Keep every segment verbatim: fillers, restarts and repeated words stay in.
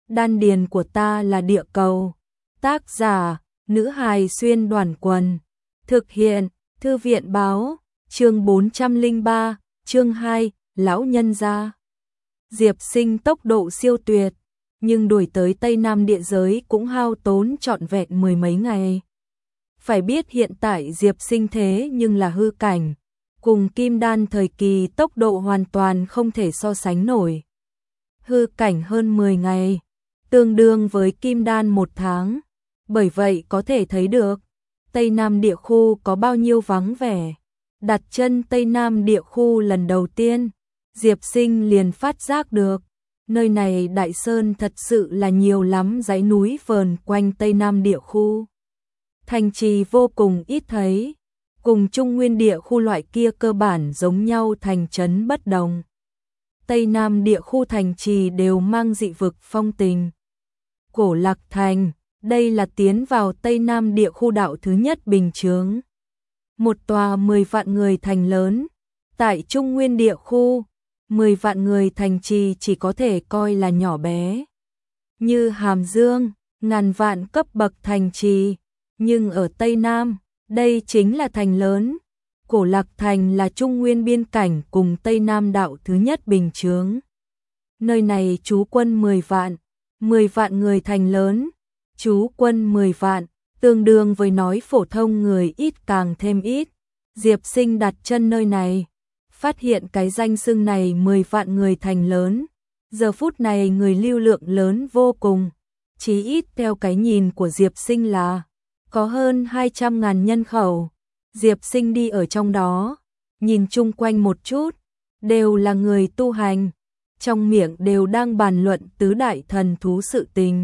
Đan điền của ta là địa cầu. Tác giả, nữ hài xuyên đoàn quần. Thực hiện, thư viện báo, chương bốn trăm lẻ ba, chương hai, lão nhân gia. Diệp Sinh tốc độ siêu tuyệt, nhưng đuổi tới Tây Nam địa giới cũng hao tốn trọn vẹn mười mấy ngày. Phải biết hiện tại Diệp Sinh thế nhưng là hư cảnh, cùng Kim Đan thời kỳ tốc độ hoàn toàn không thể so sánh nổi. Hư cảnh hơn mười ngày, tương đương với Kim Đan một tháng, bởi vậy có thể thấy được Tây Nam địa khu có bao nhiêu vắng vẻ. Đặt chân Tây Nam địa khu lần đầu tiên, Diệp Sinh liền phát giác được, nơi này đại sơn thật sự là nhiều lắm, dãy núi vờn quanh Tây Nam địa khu. Thành trì vô cùng ít thấy, cùng Trung Nguyên địa khu loại kia cơ bản giống nhau, thành trấn bất đồng. Tây Nam địa khu thành trì đều mang dị vực phong tình. Cổ Lạc Thành, đây là tiến vào Tây Nam địa khu đạo thứ nhất bình chướng. Một tòa mười vạn người thành lớn, tại Trung Nguyên địa khu, mười vạn người thành trì chỉ có thể coi là nhỏ bé. Như Hàm Dương, ngàn vạn cấp bậc thành trì, nhưng ở Tây Nam, đây chính là thành lớn. Cổ Lạc Thành là Trung Nguyên biên cảnh cùng Tây Nam đạo thứ nhất bình chướng. Nơi này trú quân mười vạn, mười vạn người thành lớn, trú quân mười vạn, tương đương với nói phổ thông người ít càng thêm ít. Diệp Sinh đặt chân nơi này, phát hiện cái danh xưng này mười vạn người thành lớn. Giờ phút này người lưu lượng lớn vô cùng, chí ít theo cái nhìn của Diệp Sinh là có hơn hai trăm ngàn nhân khẩu. Diệp Sinh đi ở trong đó, nhìn chung quanh một chút, đều là người tu hành, trong miệng đều đang bàn luận tứ đại thần thú sự tình.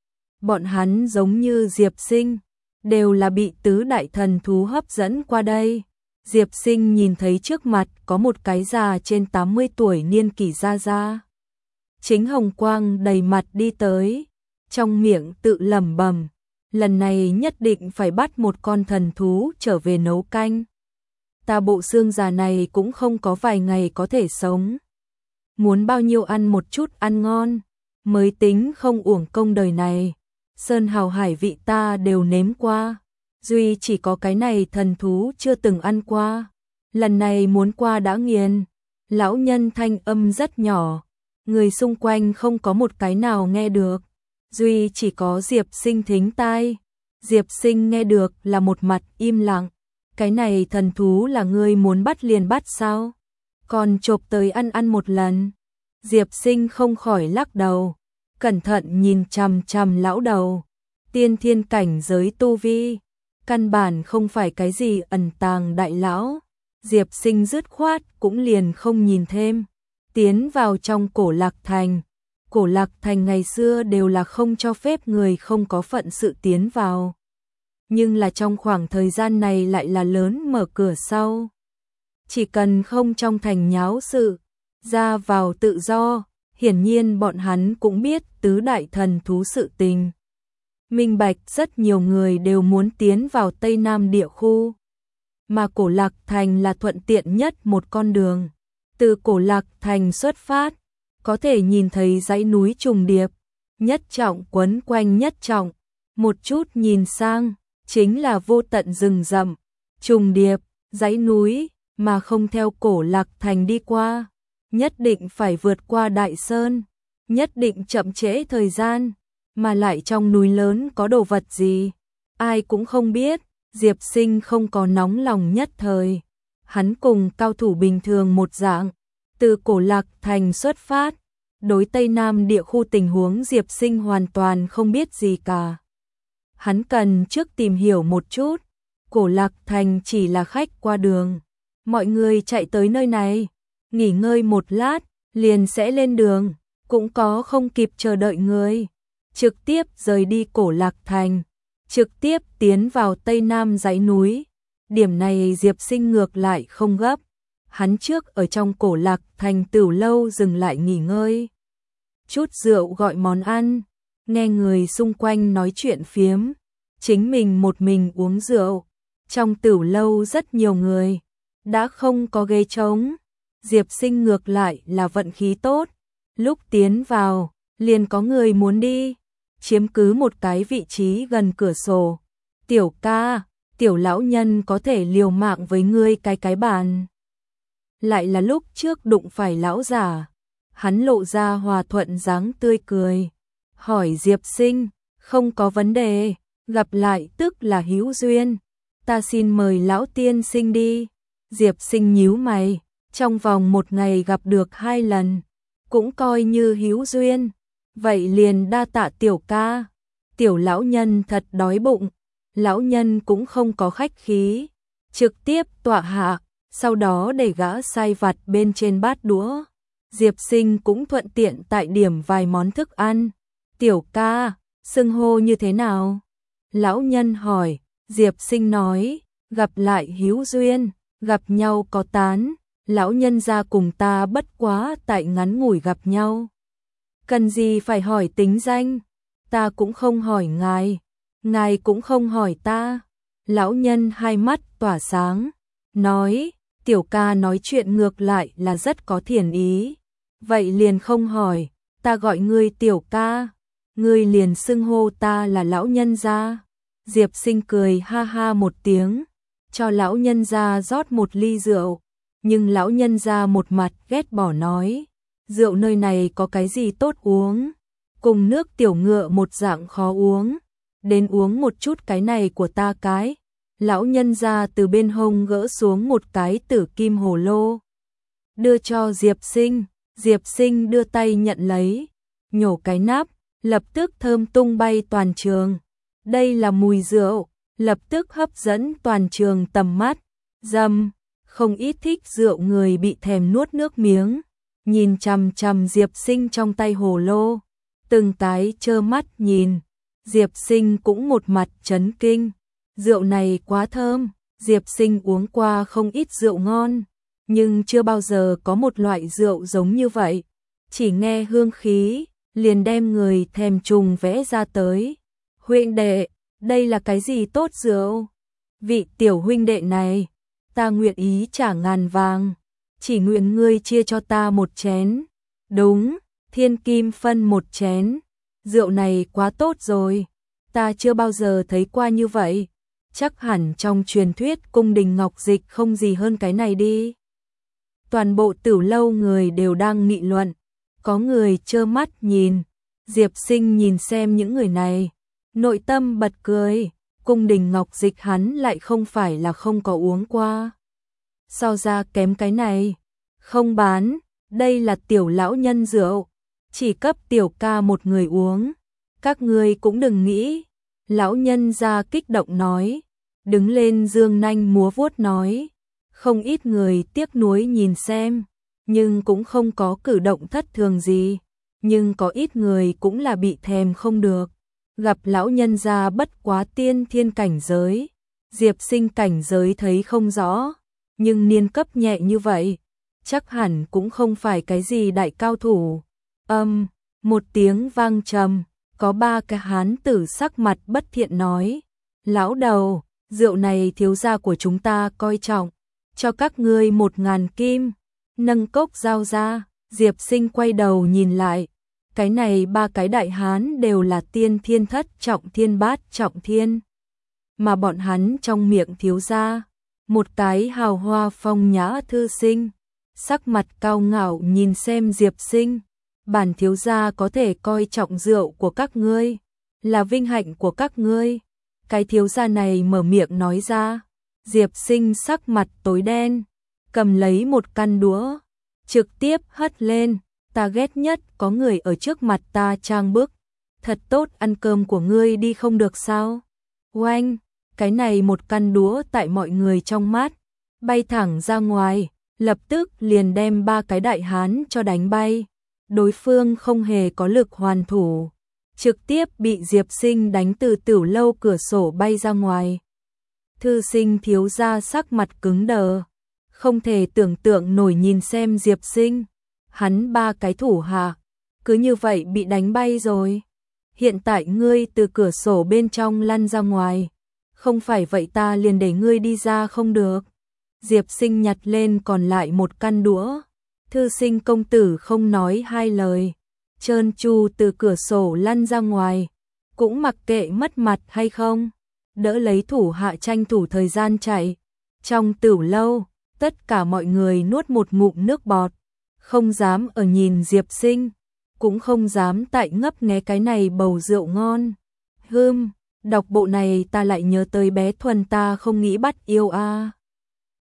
Bọn hắn giống như Diệp Sinh, đều là bị tứ đại thần thú hấp dẫn qua đây. Diệp Sinh nhìn thấy trước mặt có một cái già trên tám mươi tuổi niên kỷ gia gia. Chính hồng quang đầy mặt đi tới, trong miệng tự lẩm bẩm, lần này nhất định phải bắt một con thần thú trở về nấu canh. Ta bộ xương già này cũng không có vài ngày có thể sống. Muốn bao nhiêu ăn một chút ăn ngon, mới tính không uổng công đời này. Sơn hào hải vị ta đều nếm qua, duy chỉ có cái này thần thú chưa từng ăn qua. Lần này muốn qua đã nghiền. Lão nhân thanh âm rất nhỏ, người xung quanh không có một cái nào nghe được, duy chỉ có Diệp Sinh thính tai. Diệp Sinh nghe được là một mặt im lặng. Cái này thần thú là ngươi muốn bắt liền bắt sao? Còn chộp tới ăn ăn một lần. Diệp Sinh không khỏi lắc đầu, cẩn thận nhìn chằm chằm lão đầu. Tiên thiên cảnh giới tu vi, căn bản không phải cái gì ẩn tàng đại lão. Diệp Sinh dứt khoát cũng liền không nhìn thêm, tiến vào trong Cổ Lạc Thành. Cổ Lạc Thành ngày xưa đều là không cho phép người không có phận sự tiến vào, nhưng là trong khoảng thời gian này lại là lớn mở cửa sau. Chỉ cần không trong thành nháo sự, ra vào tự do. Hiển nhiên bọn hắn cũng biết tứ đại thần thú sự tình, minh bạch rất nhiều người đều muốn tiến vào Tây Nam địa khu, mà Cổ Lạc Thành là thuận tiện nhất một con đường. Từ Cổ Lạc Thành xuất phát, có thể nhìn thấy dãy núi trùng điệp, nhất trọng quấn quanh nhất trọng, một chút nhìn sang chính là vô tận rừng rậm, trùng điệp, dãy núi, mà không theo Cổ Lạc Thành đi qua, nhất định phải vượt qua đại sơn, nhất định chậm trễ thời gian, mà lại trong núi lớn có đồ vật gì, ai cũng không biết. Diệp Sinh không có nóng lòng nhất thời, hắn cùng cao thủ bình thường một dạng, từ Cổ Lạc Thành xuất phát, đối Tây Nam địa khu tình huống Diệp Sinh hoàn toàn không biết gì cả. Hắn cần trước tìm hiểu một chút, Cổ Lạc Thành chỉ là khách qua đường, mọi người chạy tới nơi này, nghỉ ngơi một lát, liền sẽ lên đường, cũng có không kịp chờ đợi người, trực tiếp rời đi Cổ Lạc Thành, trực tiếp tiến vào Tây Nam dãy núi. Điểm này Diệp Sinh ngược lại không gấp, hắn trước ở trong Cổ Lạc Thành Tửu lâu dừng lại nghỉ ngơi, chút rượu gọi món ăn, nghe người xung quanh nói chuyện phiếm, chính mình một mình uống rượu. Trong Tửu lâu rất nhiều người, đã không có ghế trống. Diệp Sinh ngược lại là vận khí tốt, lúc tiến vào, liền có người muốn đi, chiếm cứ một cái vị trí gần cửa sổ. Tiểu ca, tiểu lão nhân có thể liều mạng với ngươi cái cái bàn. Lại là lúc trước đụng phải lão giả, hắn lộ ra hòa thuận dáng tươi cười, hỏi Diệp Sinh, không có vấn đề, gặp lại tức là hữu duyên, ta xin mời lão tiên sinh đi. Diệp Sinh nhíu mày, trong vòng một ngày gặp được hai lần, cũng coi như hữu duyên, vậy liền đa tạ tiểu ca. Tiểu lão nhân thật đói bụng, lão nhân cũng không có khách khí, trực tiếp tọa hạ, sau đó để gã sai vặt bên trên bát đũa. Diệp Sinh cũng thuận tiện tại điểm vài món thức ăn. Tiểu ca, xưng hô như thế nào? Lão nhân hỏi. Diệp Sinh nói, gặp lại hữu duyên, gặp nhau có tán, lão nhân gia cùng ta bất quá tại ngắn ngủi gặp nhau. Cần gì phải hỏi tính danh, ta cũng không hỏi ngài, ngài cũng không hỏi ta. Lão nhân hai mắt tỏa sáng, nói, tiểu ca nói chuyện ngược lại là rất có thiện ý, vậy liền không hỏi, ta gọi ngươi tiểu ca, ngươi liền xưng hô ta là lão nhân gia. Diệp Sinh cười ha ha một tiếng, cho lão nhân gia rót một ly rượu, nhưng lão nhân gia một mặt ghét bỏ nói, rượu nơi này có cái gì tốt uống, cùng nước tiểu ngựa một dạng khó uống, đến uống một chút cái này của ta cái. Lão nhân gia từ bên hông gỡ xuống một cái tử kim hồ lô, đưa cho Diệp Sinh. Diệp Sinh đưa tay nhận lấy, nhổ cái nắp, lập tức thơm tung bay toàn trường. Đây là mùi rượu, lập tức hấp dẫn toàn trường tầm mắt. Dầm, không ít thích rượu người bị thèm nuốt nước miếng, nhìn chằm chằm Diệp Sinh trong tay hồ lô, từng cái trơ mắt nhìn. Diệp Sinh cũng một mặt chấn kinh, rượu này quá thơm. Diệp Sinh uống qua không ít rượu ngon, nhưng chưa bao giờ có một loại rượu giống như vậy, chỉ nghe hương khí, liền đem người thèm trùng vẽ ra tới. Huynh đệ, đây là cái gì tốt rượu? Vị tiểu huynh đệ này, ta nguyện ý trả ngàn vàng, chỉ nguyện ngươi chia cho ta một chén. Đúng, thiên kim phân một chén, rượu này quá tốt rồi, ta chưa bao giờ thấy qua như vậy, chắc hẳn trong truyền thuyết cung đình ngọc dịch không gì hơn cái này đi. Toàn bộ Tửu lâu người đều đang nghị luận, có người trơ mắt nhìn. Diệp Sinh nhìn xem những người này, nội tâm bật cười, cung đình ngọc dịch hắn lại không phải là không có uống qua. So ra kém cái này, không bán, đây là tiểu lão nhân rượu, chỉ cấp tiểu ca một người uống, các ngươi cũng đừng nghĩ. Lão nhân ra kích động nói, đứng lên dương nanh múa vuốt nói, không ít người tiếc nuối nhìn xem, nhưng cũng không có cử động thất thường gì, nhưng có ít người cũng là bị thèm không được. Gặp lão nhân gia bất quá tiên thiên cảnh giới, Diệp Sinh cảnh giới thấy không rõ, nhưng niên cấp nhẹ như vậy, chắc hẳn cũng không phải cái gì đại cao thủ. Âm, một tiếng vang trầm, có ba cái hán tử sắc mặt bất thiện nói, lão đầu, rượu này thiếu gia của chúng ta coi trọng, cho các ngươi một ngàn kim. Nâng cốc giao ra. Diệp Sinh quay đầu nhìn lại, cái này ba cái đại hán đều là tiên thiên thất trọng thiên bát trọng thiên, mà bọn hắn trong miệng thiếu gia, một cái hào hoa phong nhã thư sinh, sắc mặt cao ngạo nhìn xem Diệp Sinh, bản thiếu gia có thể coi trọng rượu của các ngươi, là vinh hạnh của các ngươi. Cái thiếu gia này mở miệng nói ra, Diệp Sinh sắc mặt tối đen, cầm lấy một căn đũa, trực tiếp hất lên, ta ghét nhất có người ở trước mặt ta trang bức, thật tốt ăn cơm của ngươi đi không được sao? Oanh, cái này một căn đũa tại mọi người trong mắt, bay thẳng ra ngoài, lập tức liền đem ba cái đại hán cho đánh bay, đối phương không hề có lực hoàn thủ, trực tiếp bị Diệp Sinh đánh từ Tửu lâu cửa sổ bay ra ngoài. Thư sinh thiếu gia sắc mặt cứng đờ, không thể tưởng tượng nổi nhìn xem Diệp Sinh, hắn ba cái thủ hạ, cứ như vậy bị đánh bay rồi. Hiện tại ngươi từ cửa sổ bên trong lăn ra ngoài, không phải vậy ta liền để ngươi đi ra không được. Diệp Sinh nhặt lên còn lại một căn đũa, thư sinh công tử không nói hai lời, trơn tru từ cửa sổ lăn ra ngoài, cũng mặc kệ mất mặt hay không, đỡ lấy thủ hạ tranh thủ thời gian chạy. Trong tửu lâu, tất cả mọi người nuốt một ngụm nước bọt, không dám ở nhìn Diệp Sinh, cũng không dám tại ngấp nghé cái này bầu rượu ngon. Hưm, đọc bộ này ta lại nhớ tới bé Thuần ta không nghĩ bắt yêu a. À.